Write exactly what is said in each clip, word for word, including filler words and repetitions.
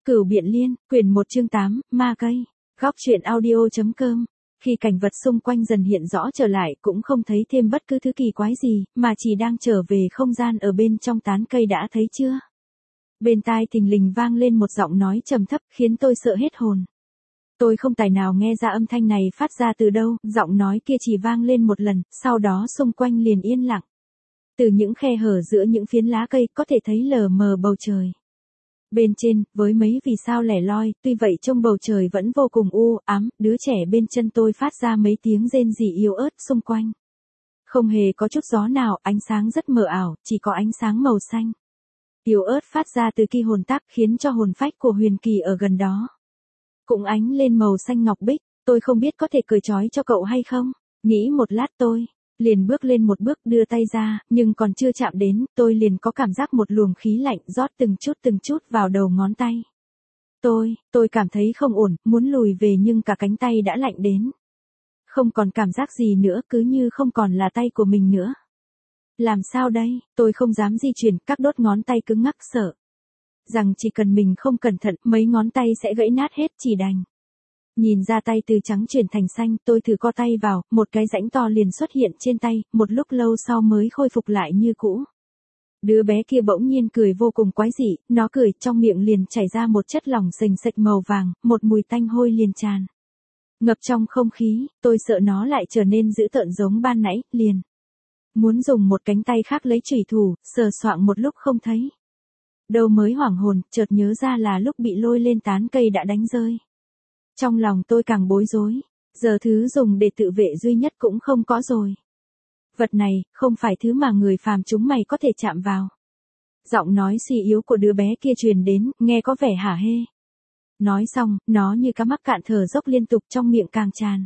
Cửu Biện Liên, quyển một chương tám, Ma Cây. Góc truyện audio.com. Khi cảnh vật xung quanh dần hiện rõ trở lại cũng không thấy thêm bất cứ thứ kỳ quái gì, mà chỉ đang trở về không gian ở bên trong tán cây đã thấy chưa? Bên tai thình lình vang lên một giọng nói trầm thấp khiến tôi sợ hết hồn. Tôi không tài nào nghe ra âm thanh này phát ra từ đâu, giọng nói kia chỉ vang lên một lần, sau đó xung quanh liền yên lặng. Từ những khe hở giữa những phiến lá cây có thể thấy lờ mờ bầu trời. Bên trên, với mấy vì sao lẻ loi, tuy vậy trong bầu trời vẫn vô cùng u ám, đứa trẻ bên chân tôi phát ra mấy tiếng rên rỉ yếu ớt xung quanh. Không hề có chút gió nào, ánh sáng rất mờ ảo, chỉ có ánh sáng màu xanh. Yếu ớt phát ra từ kỳ hồn tác khiến cho hồn phách của Huyền Kỳ ở gần đó cũng ánh lên màu xanh ngọc bích. Tôi không biết có thể cởi trói cho cậu hay không. Nghĩ một lát tôi liền bước lên một bước đưa tay ra, nhưng còn chưa chạm đến, tôi liền có cảm giác một luồng khí lạnh rót từng chút từng chút vào đầu ngón tay. Tôi, tôi cảm thấy không ổn, muốn lùi về nhưng cả cánh tay đã lạnh đến. Không còn cảm giác gì nữa, cứ như không còn là tay của mình nữa. Làm sao đây, tôi không dám di chuyển, các đốt ngón tay cứng ngắc sợ rằng chỉ cần mình không cẩn thận, mấy ngón tay sẽ gãy nát hết chỉ đành. Nhìn ra tay từ trắng chuyển thành xanh, tôi thử co tay vào, một cái rãnh to liền xuất hiện trên tay, một lúc lâu sau mới khôi phục lại như cũ. Đứa bé kia bỗng nhiên cười vô cùng quái dị, nó cười trong miệng liền chảy ra một chất lỏng sền sệt màu vàng, một mùi tanh hôi liền tràn ngập trong không khí, tôi sợ nó lại trở nên dữ tợn giống ban nãy, liền muốn dùng một cánh tay khác lấy chủy thủ, sờ soạng một lúc không thấy. Đâu mới hoảng hồn, chợt nhớ ra là lúc bị lôi lên tán cây đã đánh rơi. Trong lòng tôi càng bối rối, giờ thứ dùng để tự vệ duy nhất cũng không có rồi. Vật này, không phải thứ mà người phàm chúng mày có thể chạm vào. Giọng nói suy yếu của đứa bé kia truyền đến, nghe có vẻ hả hê. Nói xong, nó như cá mắc cạn thở dốc liên tục trong miệng càng tràn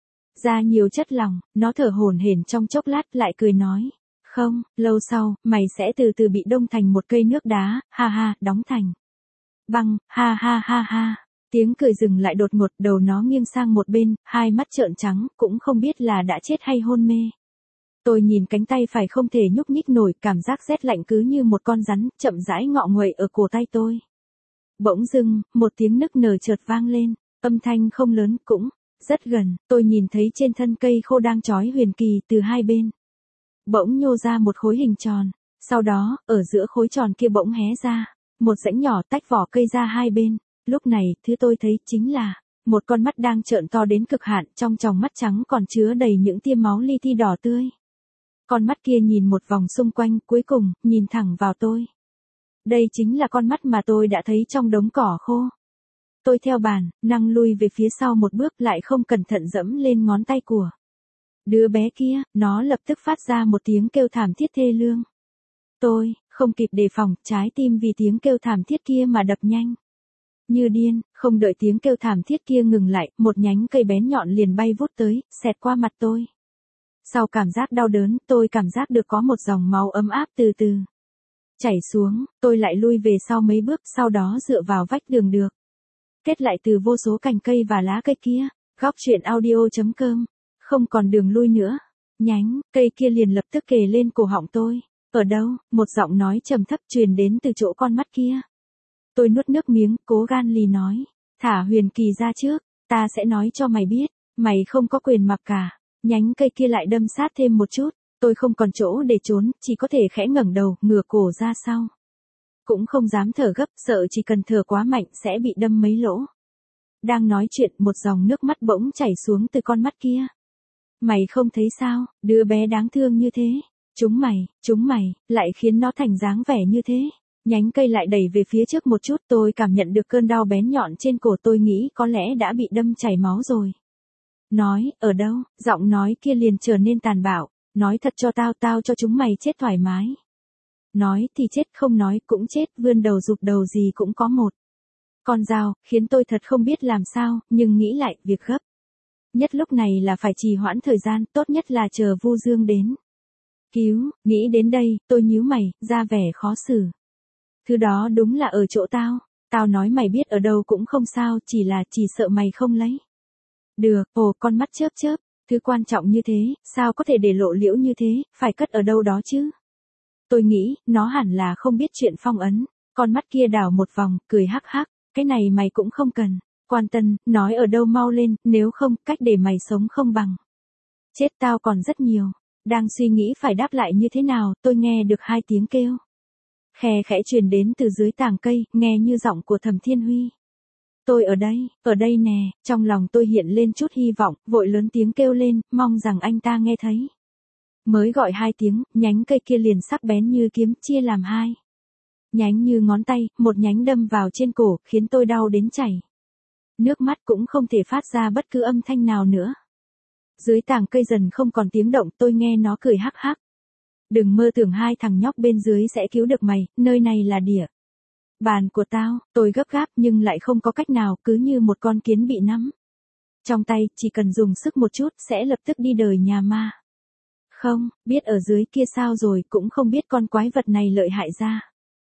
ra nhiều chất lỏng, nó thở hổn hển trong chốc lát lại cười nói. Không, lâu sau, mày sẽ từ từ bị đông thành một cây nước đá, ha ha, đóng thành băng, ha ha ha ha. Tiếng cười dừng lại đột ngột, đầu nó nghiêng sang một bên, hai mắt trợn trắng, cũng không biết là đã chết hay hôn mê. Tôi nhìn cánh tay phải không thể nhúc nhích nổi, cảm giác rét lạnh cứ như một con rắn, chậm rãi ngọ nguậy ở cổ tay tôi. Bỗng dưng, một tiếng nức nở chợt vang lên, âm thanh không lớn, cũng rất gần, tôi nhìn thấy trên thân cây khô đang trói Huyền Kỳ từ hai bên. Bỗng nhô ra một khối hình tròn, sau đó, ở giữa khối tròn kia bỗng hé ra, một rãnh nhỏ tách vỏ cây ra hai bên. Lúc này, thứ tôi thấy chính là một con mắt đang trợn to đến cực hạn, trong tròng mắt trắng còn chứa đầy những tia máu li ti đỏ tươi. Con mắt kia nhìn một vòng xung quanh, cuối cùng, nhìn thẳng vào tôi. Đây chính là con mắt mà tôi đã thấy trong đống cỏ khô. Tôi theo bản năng lui về phía sau một bước, lại không cẩn thận dẫm lên ngón tay của đứa bé kia, nó lập tức phát ra một tiếng kêu thảm thiết thê lương. Tôi, không kịp đề phòng, trái tim vì tiếng kêu thảm thiết kia mà đập nhanh như điên, không đợi tiếng kêu thảm thiết kia ngừng lại, một nhánh cây bén nhọn liền bay vút tới, xẹt qua mặt tôi. Sau cảm giác đau đớn, tôi cảm giác được có một dòng máu ấm áp từ từ chảy xuống, tôi lại lui về sau mấy bước, sau đó dựa vào vách đường được kết lại từ vô số cành cây và lá cây kia. Góc truyện audio.com. Không còn đường lui nữa. Nhánh cây kia liền lập tức kề lên cổ họng tôi. Ở đâu? Một giọng nói trầm thấp truyền đến từ chỗ con mắt kia. Tôi nuốt nước miếng, cố gan lì nói. Thả Huyền Kỳ ra trước, ta sẽ nói cho mày biết, mày không có quyền mặc cả. Nhánh cây kia lại đâm sát thêm một chút, tôi không còn chỗ để trốn, chỉ có thể khẽ ngẩng đầu, ngửa cổ ra sau. Cũng không dám thở gấp, sợ chỉ cần thở quá mạnh sẽ bị đâm mấy lỗ. Đang nói chuyện, một dòng nước mắt bỗng chảy xuống từ con mắt kia. Mày không thấy sao, đứa bé đáng thương như thế. Chúng mày, chúng mày, lại khiến nó thành dáng vẻ như thế. Nhánh cây lại đẩy về phía trước một chút, tôi cảm nhận được cơn đau bén nhọn trên cổ, tôi nghĩ có lẽ đã bị đâm chảy máu rồi. Nói, ở đâu, giọng nói kia liền trở nên tàn bạo, nói thật cho tao, tao cho chúng mày chết thoải mái. Nói thì chết, không nói cũng chết, vươn đầu rụt đầu gì cũng có một con dao, khiến tôi thật không biết làm sao, nhưng nghĩ lại, việc gấp nhất lúc này là phải trì hoãn thời gian, tốt nhất là chờ Vu Dương đến cứu. Nghĩ đến đây, tôi nhíu mày, ra vẻ khó xử. Thứ đó đúng là ở chỗ tao, tao nói mày biết ở đâu cũng không sao, chỉ là chỉ sợ mày không lấy được. Ồ, con mắt chớp chớp, thứ quan trọng như thế, sao có thể để lộ liễu như thế, phải cất ở đâu đó chứ. Tôi nghĩ, nó hẳn là không biết chuyện phong ấn. Con mắt kia đảo một vòng, cười hắc hắc, cái này mày cũng không cần. Quan Tân, nói ở đâu mau lên, nếu không, cách để mày sống không bằng. Chết tao còn rất nhiều. Đang suy nghĩ phải đáp lại như thế nào, tôi nghe được hai tiếng kêu. Khe khẽ truyền đến từ dưới tàng cây, nghe như giọng của Thẩm Thiên Huy. Tôi ở đây, ở đây nè, trong lòng tôi hiện lên chút hy vọng, vội lớn tiếng kêu lên, mong rằng anh ta nghe thấy. Mới gọi hai tiếng, nhánh cây kia liền sắc bén như kiếm, chia làm hai. Nhánh như ngón tay, một nhánh đâm vào trên cổ, khiến tôi đau đến chảy. Nước mắt cũng không thể phát ra bất cứ âm thanh nào nữa. Dưới tàng cây dần không còn tiếng động, tôi nghe nó cười hắc hắc. Đừng mơ tưởng hai thằng nhóc bên dưới sẽ cứu được mày, nơi này là địa bàn của tao. Tôi gấp gáp nhưng lại không có cách nào, cứ như một con kiến bị nắm trong tay, chỉ cần dùng sức một chút sẽ lập tức đi đời nhà ma. Không, biết ở dưới kia sao rồi, cũng không biết con quái vật này lợi hại ra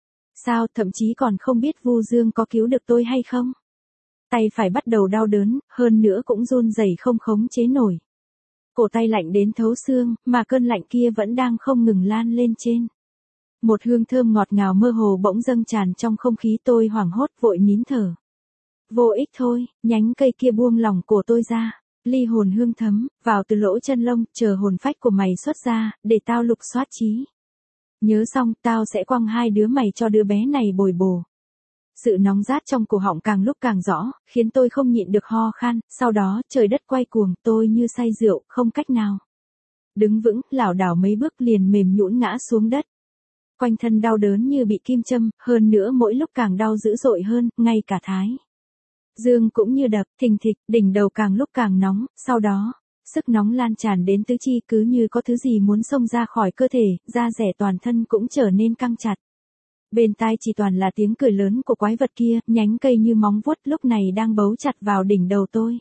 sao, thậm chí còn không biết Vu Dương có cứu được tôi hay không. Tay phải bắt đầu đau đớn, hơn nữa cũng run rẩy không khống chế nổi. Cổ tay lạnh đến thấu xương, mà cơn lạnh kia vẫn đang không ngừng lan lên trên. Một hương thơm ngọt ngào mơ hồ bỗng dâng tràn trong không khí, tôi hoảng hốt vội nín thở. Vô ích thôi, nhánh cây kia buông lỏng cổ tôi ra. Ly hồn hương thấm, vào từ lỗ chân lông, chờ hồn phách của mày xuất ra, để tao lục soát trí nhớ xong, tao sẽ quăng hai đứa mày cho đứa bé này bồi bổ. Sự nóng rát trong cổ họng càng lúc càng rõ, khiến tôi không nhịn được ho khan, sau đó trời đất quay cuồng, tôi như say rượu, không cách nào đứng vững, lảo đảo mấy bước liền mềm nhũn ngã xuống đất. Quanh thân đau đớn như bị kim châm, hơn nữa mỗi lúc càng đau dữ dội hơn, ngay cả thái dương cũng như đập, thình thịch, đỉnh đầu càng lúc càng nóng, sau đó, sức nóng lan tràn đến tứ chi, cứ như có thứ gì muốn xông ra khỏi cơ thể, da rẻ toàn thân cũng trở nên căng chặt. Bên tai chỉ toàn là tiếng cười lớn của quái vật kia, nhánh cây như móng vuốt lúc này đang bấu chặt vào đỉnh đầu tôi.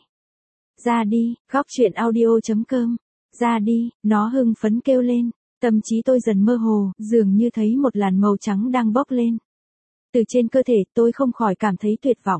Ra đi, góc truyện audio chấm com. Ra đi, nó hưng phấn kêu lên. Tâm trí tôi dần mơ hồ, dường như thấy một làn màu trắng đang bốc lên. Từ trên cơ thể tôi không khỏi cảm thấy tuyệt vọng.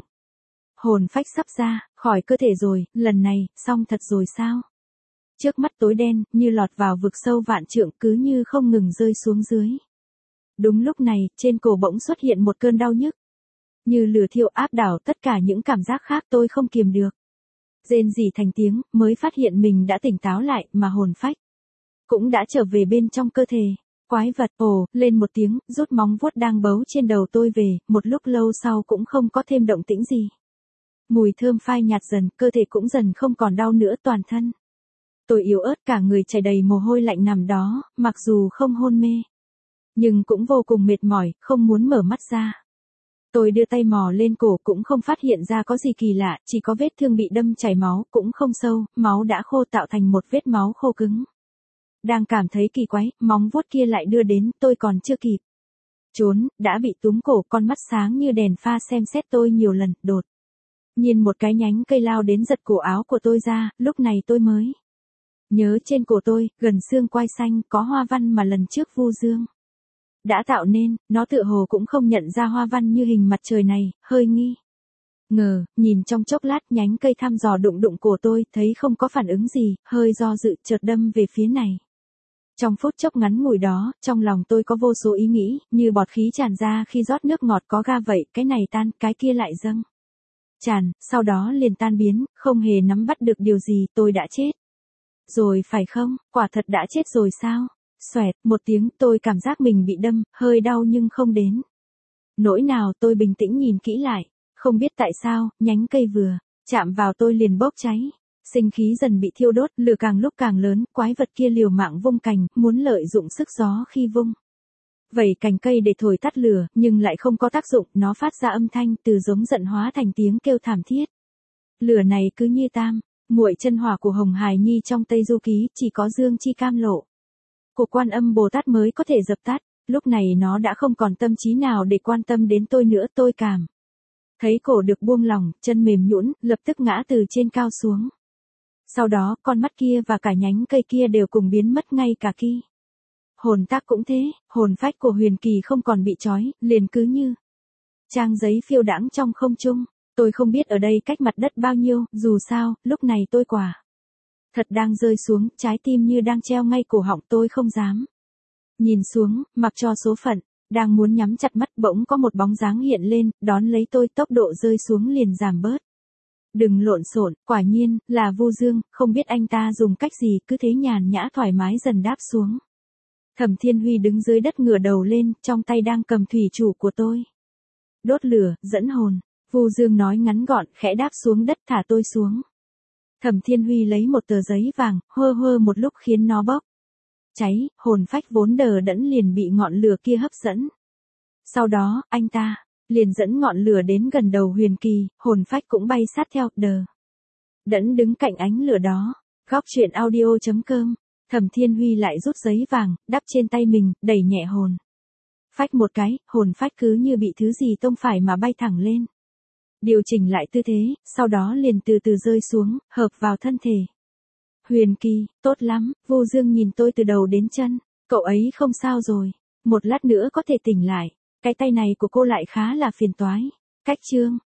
Hồn phách sắp ra, khỏi cơ thể rồi, lần này, xong thật rồi sao? Trước mắt tối đen, như lọt vào vực sâu vạn trượng, cứ như không ngừng rơi xuống dưới. Đúng lúc này, trên cổ bỗng xuất hiện một cơn đau nhức. Như lửa thiêu áp đảo tất cả những cảm giác khác, tôi không kiềm được. Rên rỉ thành tiếng, mới phát hiện mình đã tỉnh táo lại, mà hồn phách cũng đã trở về bên trong cơ thể. Quái vật, ồ, lên một tiếng, rút móng vuốt đang bấu trên đầu tôi về, một lúc lâu sau cũng không có thêm động tĩnh gì. Mùi thơm phai nhạt dần, cơ thể cũng dần không còn đau nữa, toàn thân tôi yếu ớt, cả người chảy đầy mồ hôi lạnh nằm đó, mặc dù không hôn mê, nhưng cũng vô cùng mệt mỏi, không muốn mở mắt ra. Tôi đưa tay mò lên cổ cũng không phát hiện ra có gì kỳ lạ, chỉ có vết thương bị đâm chảy máu, cũng không sâu, máu đã khô tạo thành một vết máu khô cứng. Đang cảm thấy kỳ quái, móng vuốt kia lại đưa đến, tôi còn chưa kịp trốn, đã bị túm cổ, con mắt sáng như đèn pha xem xét tôi nhiều lần, đột nhiên một cái nhánh cây lao đến giật cổ áo của tôi ra, lúc này tôi mới nhớ trên cổ tôi, gần xương quai xanh, có hoa văn mà lần trước Vu Dương đã tạo nên, nó tựa hồ cũng không nhận ra hoa văn như hình mặt trời này, hơi nghi ngờ, nhìn trong chốc lát, nhánh cây thăm dò đụng đụng cổ tôi, thấy không có phản ứng gì, hơi do dự, chợt đâm về phía này. Trong phút chốc ngắn ngủi đó, trong lòng tôi có vô số ý nghĩ, như bọt khí tràn ra khi rót nước ngọt có ga vậy, cái này tan, cái kia lại dâng tràn, sau đó liền tan biến, không hề nắm bắt được điều gì, tôi đã chết rồi phải không, quả thật đã chết rồi sao? Xoẹt, một tiếng, tôi cảm giác mình bị đâm, hơi đau nhưng không đến nỗi nào. Tôi bình tĩnh nhìn kỹ lại, không biết tại sao, nhánh cây vừa chạm vào tôi liền bốc cháy. Sinh khí dần bị thiêu đốt, lửa càng lúc càng lớn, quái vật kia liều mạng vung cành, muốn lợi dụng sức gió khi vung vẩy cành cây để thổi tắt lửa, nhưng lại không có tác dụng, nó phát ra âm thanh từ giống giận hóa thành tiếng kêu thảm thiết. Lửa này cứ như tam muội chân hỏa của Hồng Hải Nhi trong Tây Du Ký, chỉ có Dương Chi Cam Lộ của Quan Âm Bồ Tát mới có thể dập tắt. Lúc này nó đã không còn tâm trí nào để quan tâm đến tôi nữa, tôi cảm thấy cổ được buông lỏng, chân mềm nhũn, lập tức ngã từ trên cao xuống. Sau đó, con mắt kia và cả nhánh cây kia đều cùng biến mất, ngay cả ki hồn tác cũng thế, hồn phách của Huyền Kỳ không còn bị trói, liền cứ như trang giấy phiêu đãng trong không trung. Tôi không biết ở đây cách mặt đất bao nhiêu, dù sao, lúc này tôi quả thật đang rơi xuống, trái tim như đang treo ngay cổ họng, tôi không dám nhìn xuống, mặc cho số phận Đang muốn nhắm chặt mắt bỗng có một bóng dáng hiện lên, đón lấy tôi, tốc độ rơi xuống liền giảm bớt. Đừng lộn xộn, quả nhiên, là Vu Dương, không biết anh ta dùng cách gì, cứ thế nhàn nhã thoải mái dần đáp xuống. Thẩm Thiên Huy đứng dưới đất ngửa đầu lên, trong tay đang cầm thủy chủ của tôi. Đốt lửa, dẫn hồn. Vu Dương nói ngắn gọn, khẽ đáp xuống đất thả tôi xuống. Thẩm Thiên Huy lấy một tờ giấy vàng, hơ hơ một lúc khiến nó bốc cháy, hồn phách vốn đờ đẫn liền bị ngọn lửa kia hấp dẫn. Sau đó, anh ta liền dẫn ngọn lửa đến gần đầu Huyền Kỳ, hồn phách cũng bay sát theo, đờ đẫn đứng cạnh ánh lửa đó. Góc truyện audio chấm com. Thẩm Thiên Huy lại rút giấy vàng, đắp trên tay mình, đẩy nhẹ hồn phách một cái, hồn phách cứ như bị thứ gì tông phải mà bay thẳng lên. Điều chỉnh lại tư thế, sau đó liền từ từ rơi xuống, hợp vào thân thể. Huyền Kỳ, tốt lắm, Vu Dương nhìn tôi từ đầu đến chân. Cậu ấy không sao rồi, một lát nữa có thể tỉnh lại. Cái tay này của cô lại khá là phiền toái. Cách chương.